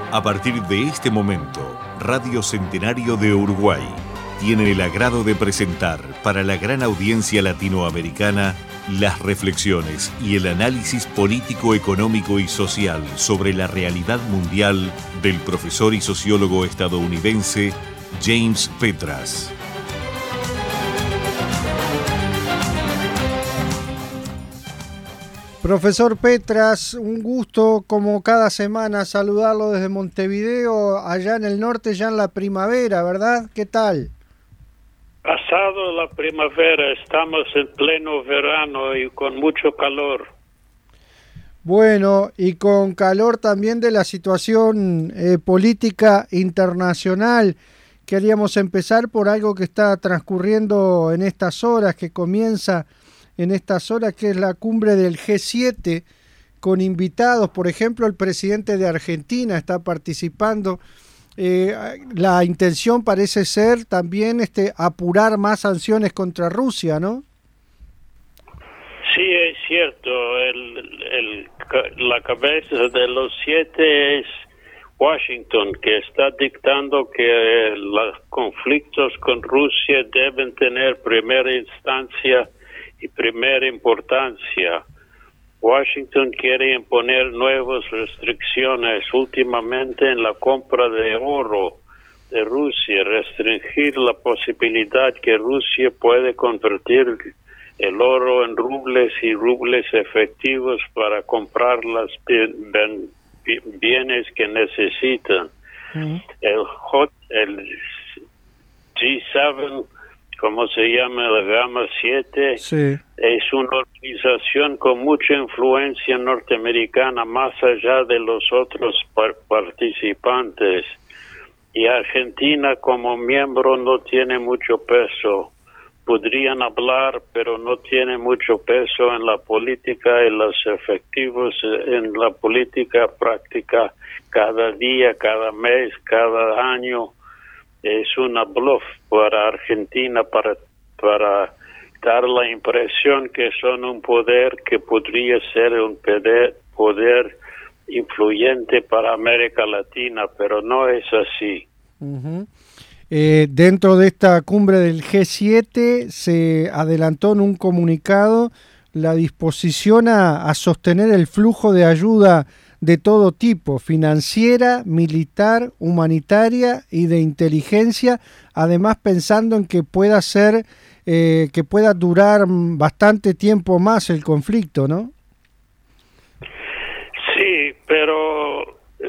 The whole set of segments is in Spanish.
A partir de este momento, Radio Centenario de Uruguay tiene el agrado de presentar para la gran audiencia latinoamericana las reflexiones y el análisis político, económico y social sobre la realidad mundial del profesor y sociólogo estadounidense James Petras. Profesor Petras, un gusto como cada semana saludarlo desde Montevideo, allá en el norte, ya en la primavera, ¿verdad? ¿Qué tal? Pasado la primavera, estamos en pleno verano y con mucho calor. Bueno, y con calor también de la situación política internacional. Queríamos empezar por algo que está transcurriendo en estas horas, que comienza en estas horas, que es la cumbre del G7, con invitados. Por ejemplo, el presidente de Argentina está participando. La intención parece ser también apurar más sanciones contra Rusia, ¿no? Sí, es cierto. La cabeza de los 7 es Washington, que está dictando que los conflictos con Rusia deben tener primera instancia y primera importancia. Washington quiere imponer nuevas restricciones últimamente en la compra de oro de Rusia, restringir la posibilidad que Rusia puede convertir el oro en rubles y rubles efectivos para comprar los bienes que necesitan. El G7, como se llama, la Gama 7, sí, es una organización con mucha influencia norteamericana más allá de los otros participantes. Y Argentina como miembro no tiene mucho peso. Podrían hablar, pero no tiene mucho peso en la política y los efectivos en la política práctica cada día, cada mes, cada año. Es una bluff para Argentina para dar la impresión que son un poder que podría ser un poder influyente para América Latina, pero no es así. Uh-huh. Dentro de esta cumbre del G7 se adelantó en un comunicado la disposición a sostener el flujo de ayuda de todo tipo, financiera, militar, humanitaria y de inteligencia, además pensando en que pueda ser, que pueda durar bastante tiempo más el conflicto, ¿no? Sí, pero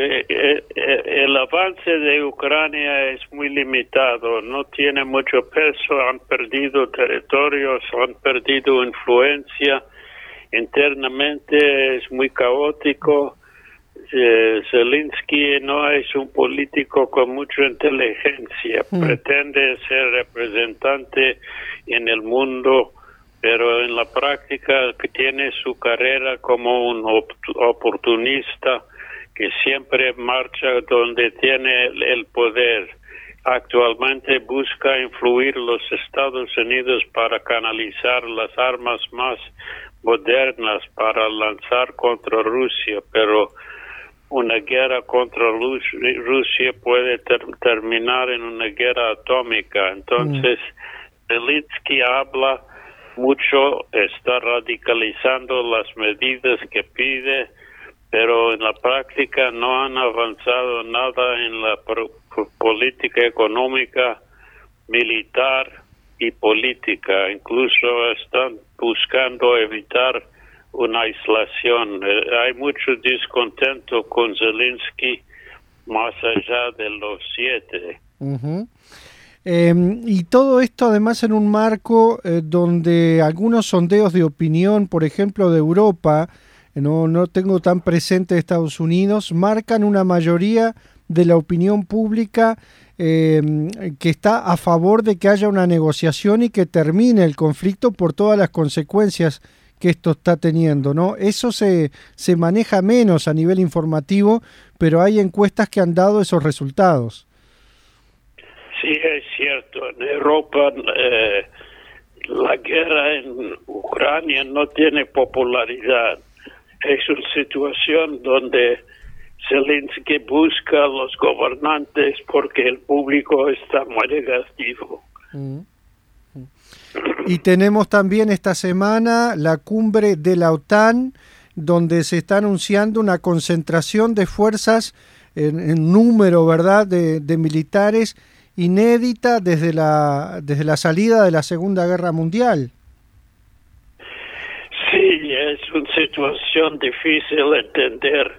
el avance de Ucrania es muy limitado, no tiene mucho peso, han perdido territorios, han perdido influencia, internamente es muy caótico. Zelensky no es un político con mucha inteligencia, pretende ser representante en el mundo, pero en la práctica tiene su carrera como un oportunista que siempre marcha donde tiene el poder. Actualmente busca influir los Estados Unidos para canalizar las armas más modernas para lanzar contra Rusia, pero una guerra contra Rusia puede terminar en una guerra atómica. Entonces, Zelensky habla mucho, está radicalizando las medidas que pide, pero en la práctica no han avanzado nada en la política económica, militar y política. Incluso están buscando evitar una aislación. Hay mucho descontento con Zelensky más allá de los 7. Uh-huh. Y todo esto además en un marco donde algunos sondeos de opinión, por ejemplo de Europa, no tengo tan presente Estados Unidos, marcan una mayoría de la opinión pública que está a favor de que haya una negociación y que termine el conflicto por todas las consecuencias que esto está teniendo, ¿no? Eso se maneja menos a nivel informativo, pero hay encuestas que han dado esos resultados. Sí, es cierto. En Europa la guerra en Ucrania no tiene popularidad. Es una situación donde Zelensky busca a los gobernantes porque el público está muy negativo. Y tenemos también esta semana la cumbre de la OTAN, donde se está anunciando una concentración de fuerzas en número, ¿verdad?, de militares inédita desde la salida de la Segunda Guerra Mundial. Sí, es una situación difícil de entender.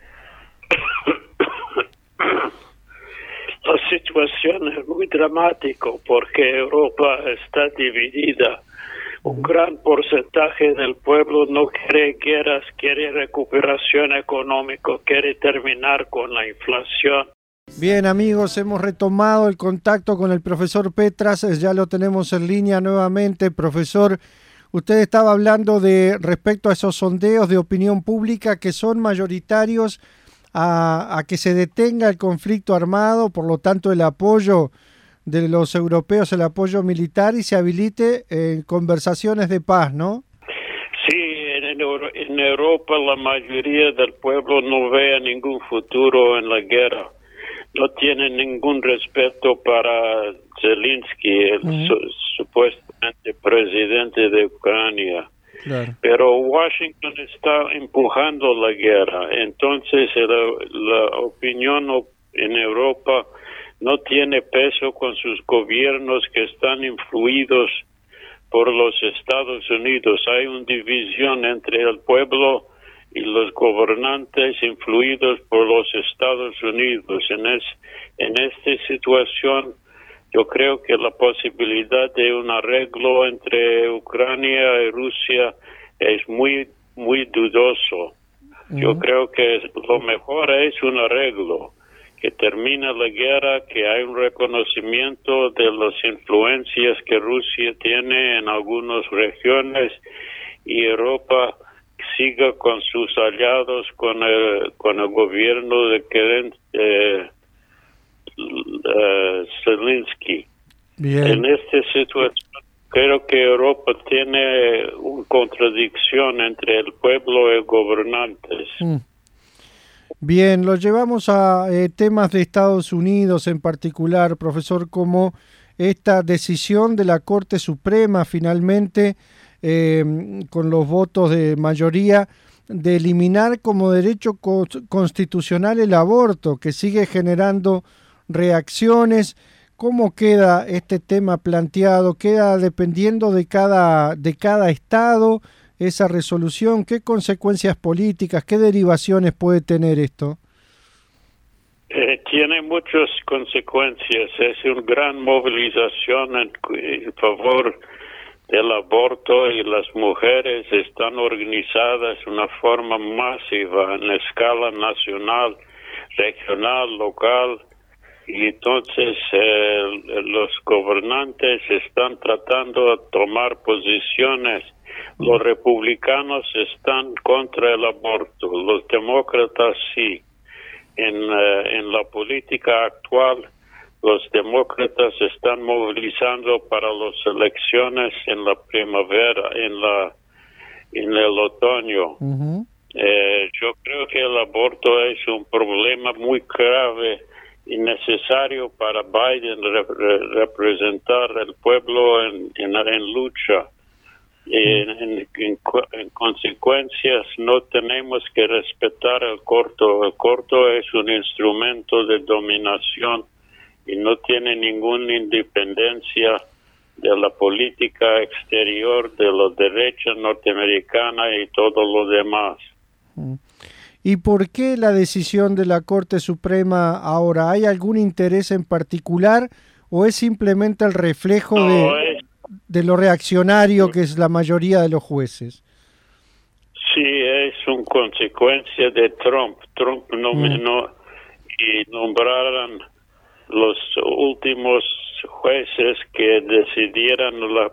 La situación es muy dramática porque Europa está dividida. Un gran porcentaje del pueblo no quiere guerras, quiere recuperación económica, quiere terminar con la inflación. Bien, amigos, hemos retomado el contacto con el profesor Petras, ya lo tenemos en línea nuevamente. Profesor, usted estaba hablando respecto a esos sondeos de opinión pública que son mayoritarios a que se detenga el conflicto armado, por lo tanto el apoyo de los europeos, el apoyo militar, y se habilite en conversaciones de paz, ¿no? Sí, en Europa la mayoría del pueblo no ve ningún futuro en la guerra. No tiene ningún respeto para Zelensky, el supuestamente presidente de Ucrania. Claro. Pero Washington está empujando la guerra. Entonces la opinión en Europa no tiene peso con sus gobiernos que están influidos por los Estados Unidos. Hay una división entre el pueblo y los gobernantes influidos por los Estados Unidos. En esta situación, yo creo que la posibilidad de un arreglo entre Ucrania y Rusia es muy, muy dudoso. Yo creo que lo mejor es un arreglo, que termine la guerra, que hay un reconocimiento de las influencias que Rusia tiene en algunas regiones y Europa siga con sus aliados, con el gobierno de Zelensky. Bien. En esta situación creo que Europa tiene una contradicción entre el pueblo y gobernantes. Bien, lo llevamos a temas de Estados Unidos en particular, profesor, como esta decisión de la Corte Suprema finalmente, con los votos de mayoría, de eliminar como derecho constitucional el aborto, que sigue generando reacciones. ¿Cómo queda este tema planteado? ¿Queda dependiendo de cada estado esa resolución? ¿Qué consecuencias políticas, qué derivaciones puede tener esto? Tiene muchas consecuencias. Es una gran movilización en favor del aborto y las mujeres están organizadas de una forma masiva en escala nacional, regional, local. Y entonces los gobernantes están tratando de tomar posiciones. Los republicanos están contra el aborto, los demócratas sí. En la política actual, los demócratas están movilizando para las elecciones en la primavera, en el otoño. Yo creo que el aborto es un problema muy grave y necesario para Biden representar al pueblo en lucha. En consecuencias, no tenemos que respetar el corto. El corto es un instrumento de dominación y no tiene ninguna independencia de la política exterior de la derecha norteamericana y todo lo demás. ¿Y por qué la decisión de la Corte Suprema ahora? ¿Hay algún interés en particular o es simplemente el reflejo de lo reaccionario que es la mayoría de los jueces? Sí, es una consecuencia de Trump. Trump y nombraron los últimos jueces que decidieran la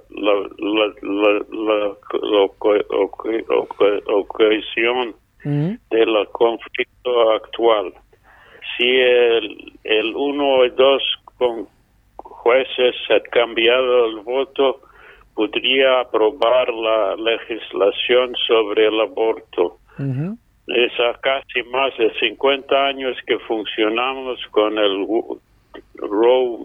ocasión del conflicto actual. Si el 1 y 2 jueces han cambiado el voto, podría aprobar la legislación sobre el aborto. Es casi más de 50 años que funcionamos con el Roe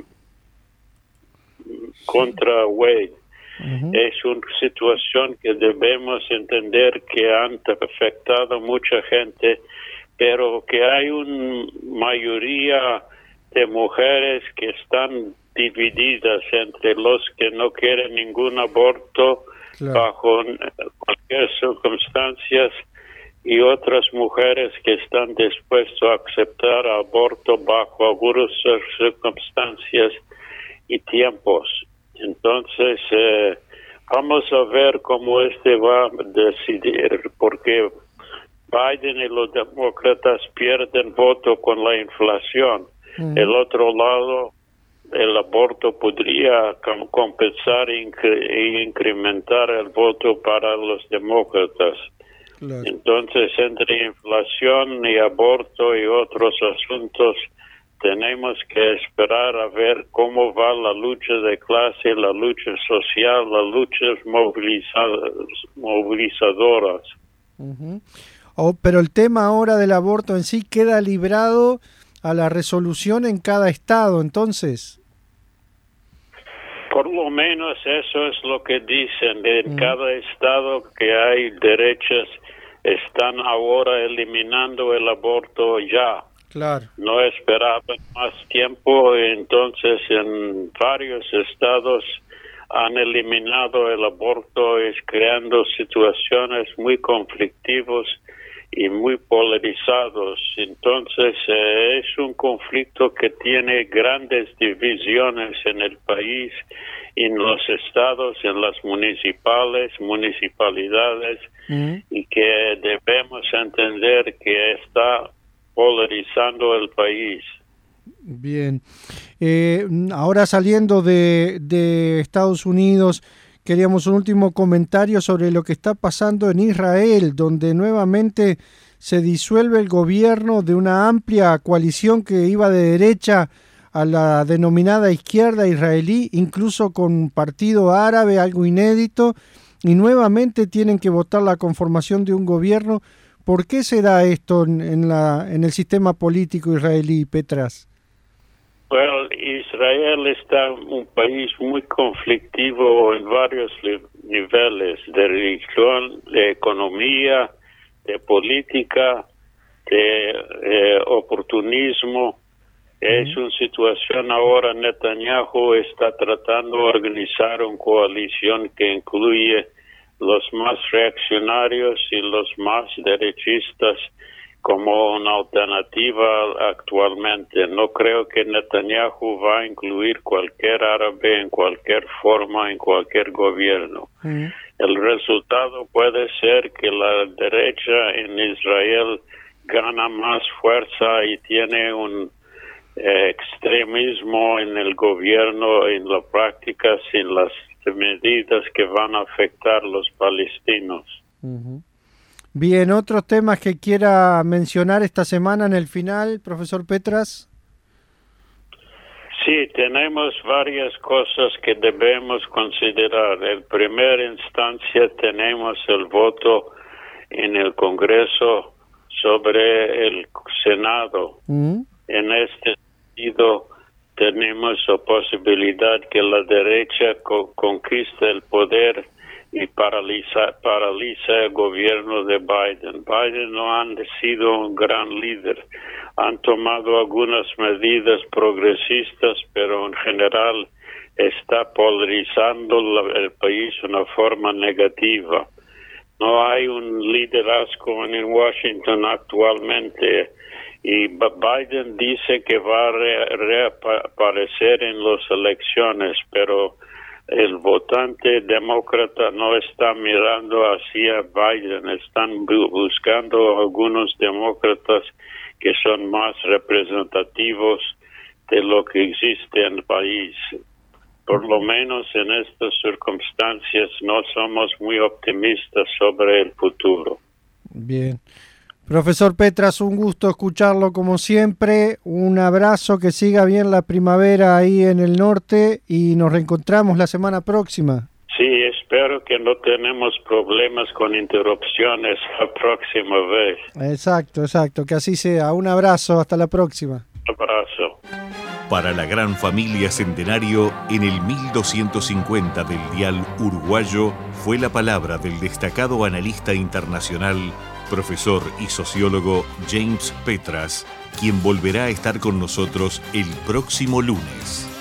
contra Wade. Es una situación que debemos entender que han afectado a mucha gente, pero que hay una mayoría de mujeres que están divididas entre los que no quieren ningún aborto bajo cualquier circunstancias y otras mujeres que están dispuestas a aceptar aborto bajo algunas circunstancias y tiempos. Entonces, vamos a ver cómo va a decidir, porque Biden y los demócratas pierden voto con la inflación. El otro lado, el aborto podría compensar e incrementar el voto para los demócratas. Claro. Entonces, entre inflación y aborto y otros asuntos, tenemos que esperar a ver cómo va la lucha de clase, la lucha social, las luchas movilizadoras. Pero el tema ahora del aborto en sí queda librado a la resolución en cada estado, entonces. Por lo menos eso es lo que dicen. En cada estado que hay derechas están ahora eliminando el aborto ya. Claro. No esperaban más tiempo, entonces en varios estados han eliminado el aborto, creando situaciones muy conflictivas y muy polarizados. Entonces es un conflicto que tiene grandes divisiones en el país, en los estados, en las municipalidades, y que debemos entender que está polarizando el país. Bien. Ahora saliendo de Estados Unidos, queríamos un último comentario sobre lo que está pasando en Israel, donde nuevamente se disuelve el gobierno de una amplia coalición que iba de derecha a la denominada izquierda israelí, incluso con un partido árabe, algo inédito, y nuevamente tienen que votar la conformación de un gobierno. ¿Por qué se da esto en el sistema político israelí, Petras? Bueno, Israel está un país muy conflictivo en varios niveles, de religión, de economía, de política, de oportunismo. Es una situación ahora. Netanyahu está tratando de organizar una coalición que incluye los más reaccionarios y los más derechistas como una alternativa actualmente. No creo que Netanyahu va a incluir cualquier árabe en cualquier forma, en cualquier gobierno. El resultado puede ser que la derecha en Israel gana más fuerza y tiene un extremismo en el gobierno, en la práctica, sin las medidas que van a afectar a los palestinos. Bien, ¿otros temas que quiera mencionar esta semana en el final, profesor Petras? Sí, tenemos varias cosas que debemos considerar. En primera instancia tenemos el voto en el Congreso sobre el Senado. En este sentido, tenemos la posibilidad que la derecha conquiste el poder y paraliza el gobierno de Biden. Biden no ha sido un gran líder. Han tomado algunas medidas progresistas, pero en general está polarizando el país de una forma negativa. No hay un liderazgo en Washington actualmente. Y Biden dice que va a reaparecer en las elecciones, pero el votante demócrata no está mirando hacia Biden. Están buscando algunos demócratas que son más representativos de lo que existe en el país. Por lo menos en estas circunstancias no somos muy optimistas sobre el futuro. Bien. Profesor Petras, un gusto escucharlo como siempre. Un abrazo, que siga bien la primavera ahí en el norte y nos reencontramos la semana próxima. Sí, espero que no tenemos problemas con interrupciones la próxima vez. Exacto, que así sea. Un abrazo, hasta la próxima. Abrazo. Para la gran familia Centenario, en el 1250 del dial uruguayo, fue la palabra del destacado analista internacional, profesor y sociólogo James Petras, quien volverá a estar con nosotros el próximo lunes.